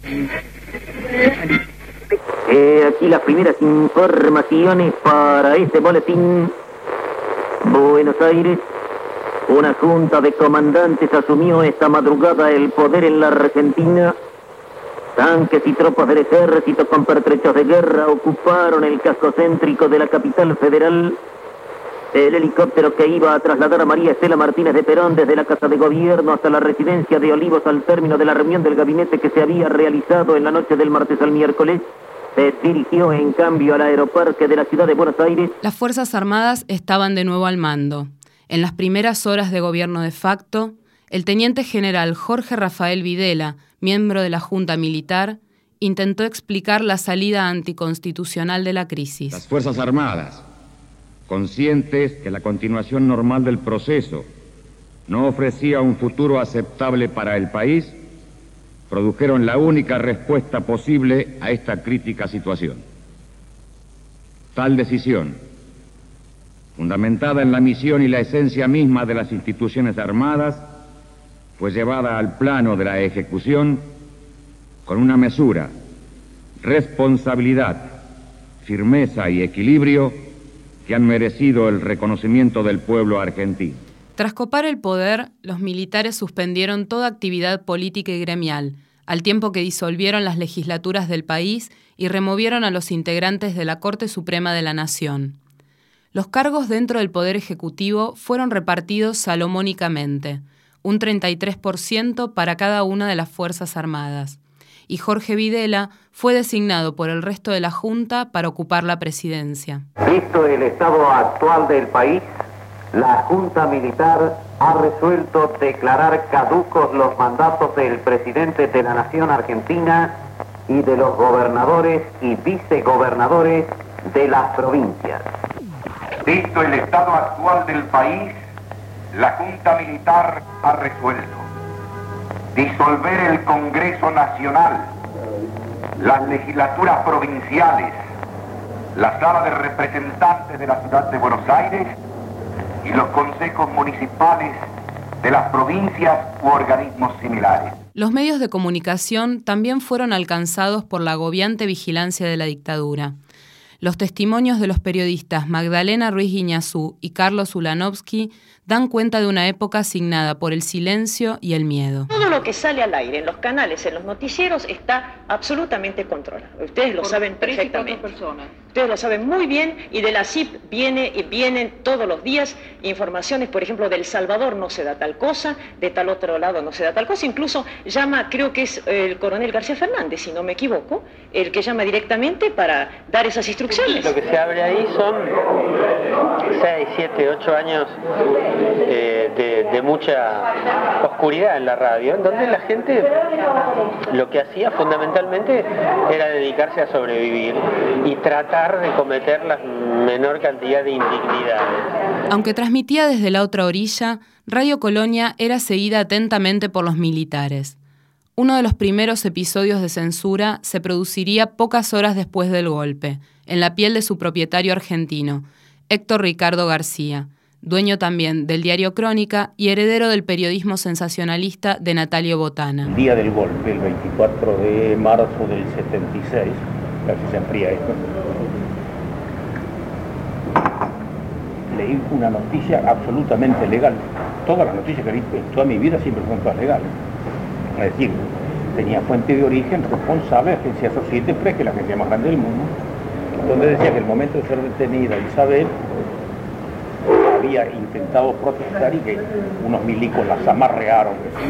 Aquí las primeras informaciones para este boletín. Buenos Aires. Una junta de comandantes asumió esta madrugada el poder en la Argentina. Tanques y tropas del ejército con pertrechos de guerra ocuparon el casco céntrico de la capital federal. El helicóptero que iba a trasladar a María Estela Martínez de Perón desde la Casa de Gobierno hasta la residencia de Olivos al término de la reunión del gabinete que se había realizado en la noche del martes al miércoles, se dirigió en cambio al aeroparque de la ciudad de Buenos Aires. Las Fuerzas Armadas estaban de nuevo al mando. En las primeras horas de gobierno de facto, el teniente general Jorge Rafael Videla, miembro de la Junta Militar, intentó explicar la salida anticonstitucional de la crisis. Las Fuerzas Armadas, conscientes que la continuación normal del proceso no ofrecía un futuro aceptable para el país, produjeron la única respuesta posible a esta crítica situación. Tal decisión, fundamentada en la misión y la esencia misma de las instituciones armadas, fue llevada al plano de la ejecución con una mesura, responsabilidad, firmeza y equilibrio que han merecido el reconocimiento del pueblo argentino. Tras copar el poder, los militares suspendieron toda actividad política y gremial, al tiempo que disolvieron las legislaturas del país y removieron a los integrantes de la Corte Suprema de la Nación. Los cargos dentro del Poder Ejecutivo fueron repartidos salomónicamente, un 33% para cada una de las Fuerzas Armadas, y Jorge Videla fue designado por el resto de la Junta para ocupar la presidencia. Visto el estado actual del país, la Junta Militar ha resuelto declarar caducos los mandatos del presidente de la Nación Argentina y de los gobernadores y vicegobernadores de las provincias. Visto el estado actual del país, la Junta Militar ha resuelto disolver el Congreso Nacional, las legislaturas provinciales, la Sala de Representantes de la Ciudad de Buenos Aires y los consejos municipales de las provincias u organismos similares. Los medios de comunicación también fueron alcanzados por la agobiante vigilancia de la dictadura. Los testimonios de los periodistas Magdalena Ruiz Guiñazú y Carlos Ulanovsky dan cuenta de una época asignada por el silencio y el miedo. Todo lo que sale al aire en los canales, en los noticieros, está absolutamente controlado. Ustedes lo saben perfectamente. Ustedes lo saben muy bien, y de la CIP vienen todos los días informaciones, por ejemplo, de El Salvador no se da tal cosa, de tal otro lado no se da tal cosa. Incluso llama, creo que es el coronel García Fernández, si no me equivoco, el que llama directamente para dar esas instrucciones. Lo que se abre ahí son 6, 7, 8 años de mucha oscuridad en la radio, en donde la gente lo que hacía fundamentalmente era dedicarse a sobrevivir y tratar de cometer la menor cantidad de indignidades. Aunque transmitía desde la otra orilla, Radio Colonia era seguida atentamente por los militares. Uno de los primeros episodios de censura se produciría pocas horas después del golpe, en la piel de su propietario argentino, Héctor Ricardo García, dueño también del diario Crónica y heredero del periodismo sensacionalista de Natalio Botana. El día del golpe, el 24 de marzo del 76, casi se enfría esto, leí una noticia absolutamente legal. Todas las noticias que leí en toda mi vida siempre fueron todas legales. Es decir, tenía fuente de origen responsable, Agencia Societe Press, que es la agencia más grande del mundo, donde decía que el momento de ser detenida Isabel había intentado protestar y que unos milicos las amarrearon.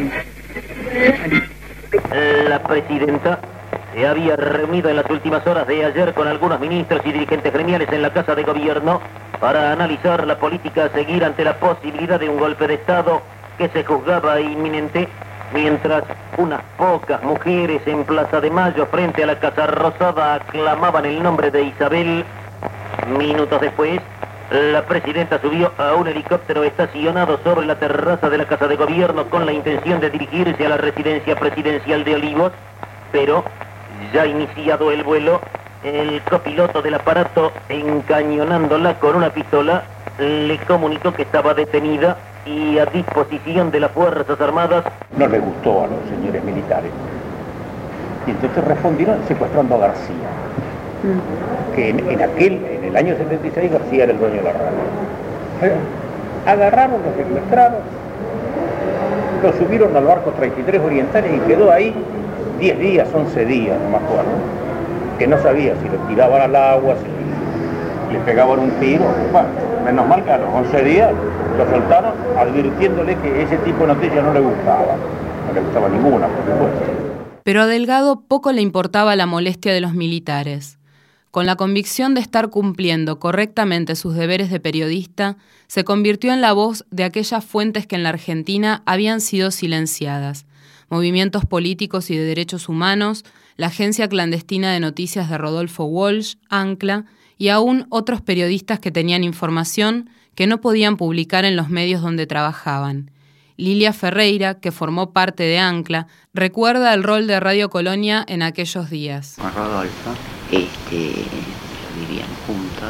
La presidenta se había reunido en las últimas horas de ayer con algunos ministros y dirigentes gremiales en la Casa de Gobierno para analizar la política a seguir ante la posibilidad de un golpe de Estado que se juzgaba inminente, mientras unas pocas mujeres en Plaza de Mayo frente a la Casa Rosada aclamaban el nombre de Isabel. Minutos después, la presidenta subió a un helicóptero estacionado sobre la terraza de la Casa de Gobierno con la intención de dirigirse a la residencia presidencial de Olivos, pero ya iniciado el vuelo, el copiloto del aparato, encañonándola con una pistola, le comunicó que estaba detenida y a disposición de las Fuerzas Armadas. No le gustó a los señores militares Y entonces respondieron secuestrando a García. Que en el año 76 García era el dueño de la radio. Agarraron, lo secuestraron, lo subieron al barco 33 Orientales y quedó ahí 10 días, 11 días, no me acuerdo. Que no sabía si lo tiraban al agua, si le pegaban un tiro. Bueno, menos mal que a los 11 días lo soltaron advirtiéndole que ese tipo de noticias no le gustaba. No le gustaba ninguna, por supuesto. Pero a Delgado poco le importaba la molestia de los militares. Con la convicción de estar cumpliendo correctamente sus deberes de periodista, se convirtió en la voz de aquellas fuentes que en la Argentina habían sido silenciadas: movimientos políticos y de derechos humanos, la agencia clandestina de noticias de Rodolfo Walsh, Ancla, y aún otros periodistas que tenían información que no podían publicar en los medios donde trabajaban. Lilia Ferreira, que formó parte de Ancla, recuerda el rol de Radio Colonia en aquellos días. Con Rodolfo, vivían juntos.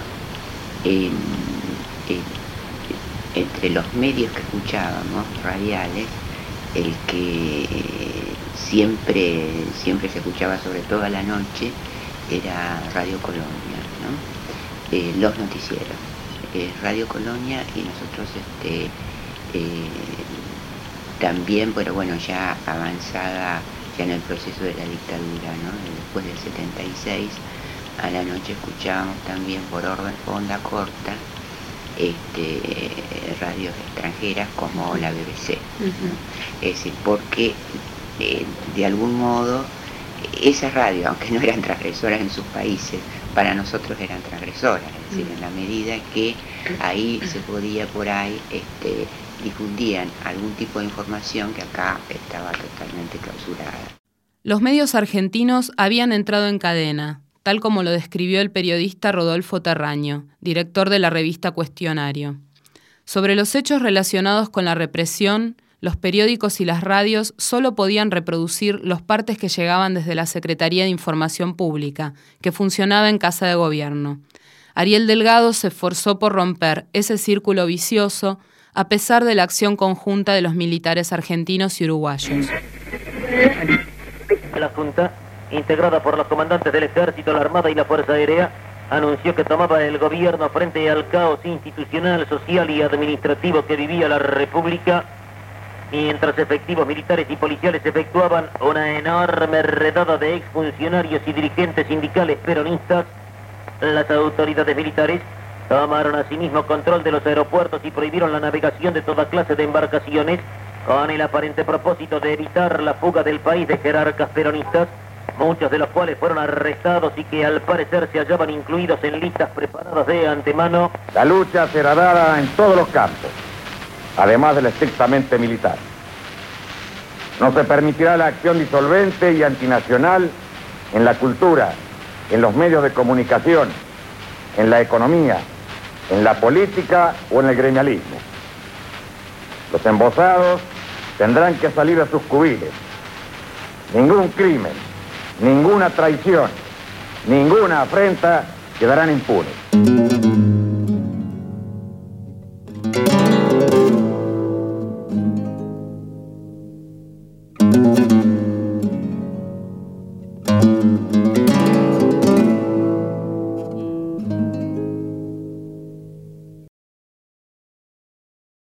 Entre los medios que escuchábamos, radiales, el que siempre se escuchaba, sobre todo a la noche, era Radio Colonia, ¿no? Los noticieros, Radio Colonia, y nosotros también, pero bueno, ya avanzada ya en el proceso de la dictadura, ¿no? Después del 76, a la noche escuchábamos también por onda corta radios extranjeras como la BBC. Es decir, porque de algún modo esas radios, aunque no eran transgresoras en sus países, para nosotros eran transgresoras, es decir, en la medida que ahí se podía por ahí difundían algún tipo de información que acá estaba totalmente clausurada. Los medios argentinos habían entrado en cadena, tal como lo describió el periodista Rodolfo Terraño, director de la revista Cuestionario. Sobre los hechos relacionados con la represión, los periódicos y las radios solo podían reproducir los partes que llegaban desde la Secretaría de Información Pública, que funcionaba en Casa de Gobierno. Ariel Delgado se esforzó por romper ese círculo vicioso, a pesar de la acción conjunta de los militares argentinos y uruguayos. La Junta, integrada por los comandantes del Ejército, la Armada y la Fuerza Aérea, anunció que tomaba el gobierno frente al caos institucional, social y administrativo que vivía la República, mientras efectivos militares y policiales efectuaban una enorme redada de exfuncionarios y dirigentes sindicales peronistas. Las autoridades militares tomaron asimismo control de los aeropuertos y prohibieron la navegación de toda clase de embarcaciones, con el aparente propósito de evitar la fuga del país de jerarcas peronistas, muchos de los cuales fueron arrestados y que al parecer se hallaban incluidos en listas preparadas de antemano. La lucha será dada en todos los campos, además de la estrictamente militar. No se permitirá la acción disolvente y antinacional en la cultura, en los medios de comunicación, en la economía, en la política o en el gremialismo. Los embosados tendrán que salir a sus cubiles. Ningún crimen, ninguna traición, ninguna afrenta quedarán impunes.